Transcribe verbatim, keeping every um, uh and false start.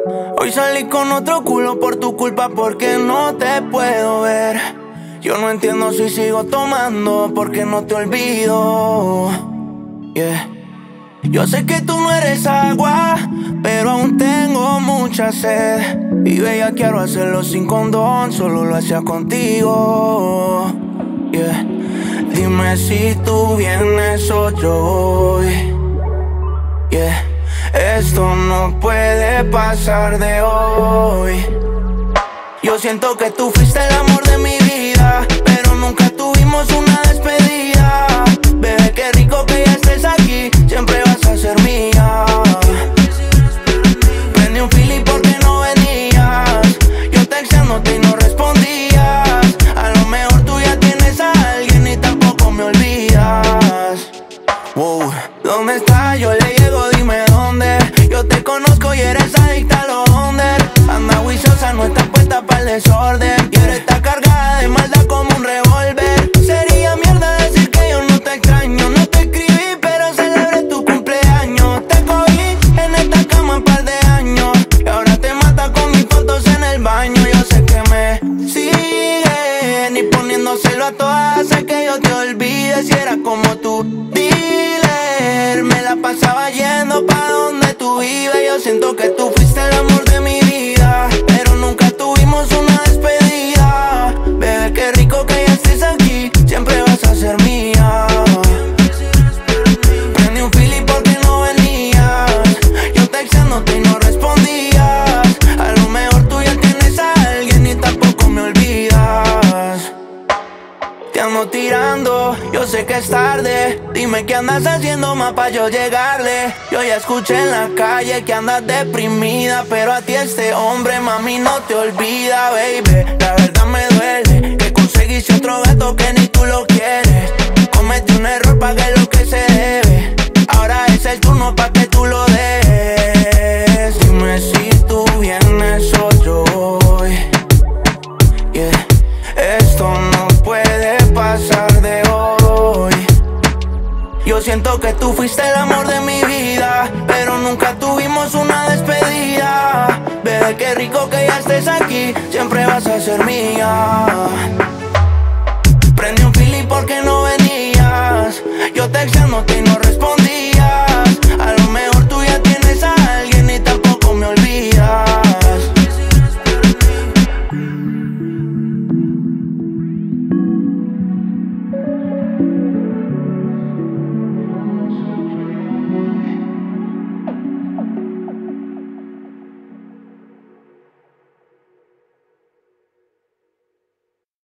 Hoy salí con otro culo por tu culpa porque no te puedo ver. Yo no entiendo si sigo tomando porque no te olvido. Yeah. Yo sé que tú no eres agua, pero aún tengo mucha sed. Y bella, quiero hacerlo sin condón, solo lo hacía contigo. Yeah. Dime si tú vienes o yo voy. Yeah. Esto no puede pasar de hoy. Yo siento que tú fuiste el amor de mi vida, pero nunca tuvimos una despedida. Bebé, qué rico que ya estés aquí, siempre vas a ser mía. Prendí un fili porque no venías, yo texteándote y no respondías. A lo mejor tú ya tienes a alguien y tampoco me olvidas. Wow. ¿Dónde estás? Yo le llego, dime dónde. Yo te conozco y eres adicta a los under. Anda juiciosa, no estás puesta para el desorden. Y ahora está cargada de maldad como un revólver. Sería mierda decir que yo no te extraño. No te escribí, pero celebré tu cumpleaños. Te cogí en esta cama un par de años y ahora te matas con mis fotos en el baño. Yo sé que me siguen y poniéndoselo a todas hace que yo te olvide. Si era como tú, dealer, me la pasaba yendo pa' donde tú vives. Yo siento que tú fuiste el amor de mi vida, pero nunca tuvimos una despedida. Bebé, qué rico que ya estés aquí, siempre vas a ser mía. Prendí un fili porque no venías, yo texteándote y no respondías. A lo mejor tú ya tienes a alguien y tampoco me olvidas. Te ando tirando, yo sé que es tarde. Dime qué andas haciendo más pa' yo llegarle. Yo ya escuché en la calle que andas deprimida, pero a ti este hombre, mami, no te olvida, baby. La verdad me duele que conseguiste otro gato que ni tú lo quieres. Cometí un error, pagué lo que se debe. Ahora es el turno pa' que tú lo des. Dime si tú vienes o yo voy. Yeah. Esto no puede pasar de hoy. Yo siento que tú fuiste el amor de mi vida, pero nunca tuvimos una despedida. Bebé, qué rico que ya estés aquí, siempre vas a ser mía. Prendí un fili porque no venías, yo texteándote y no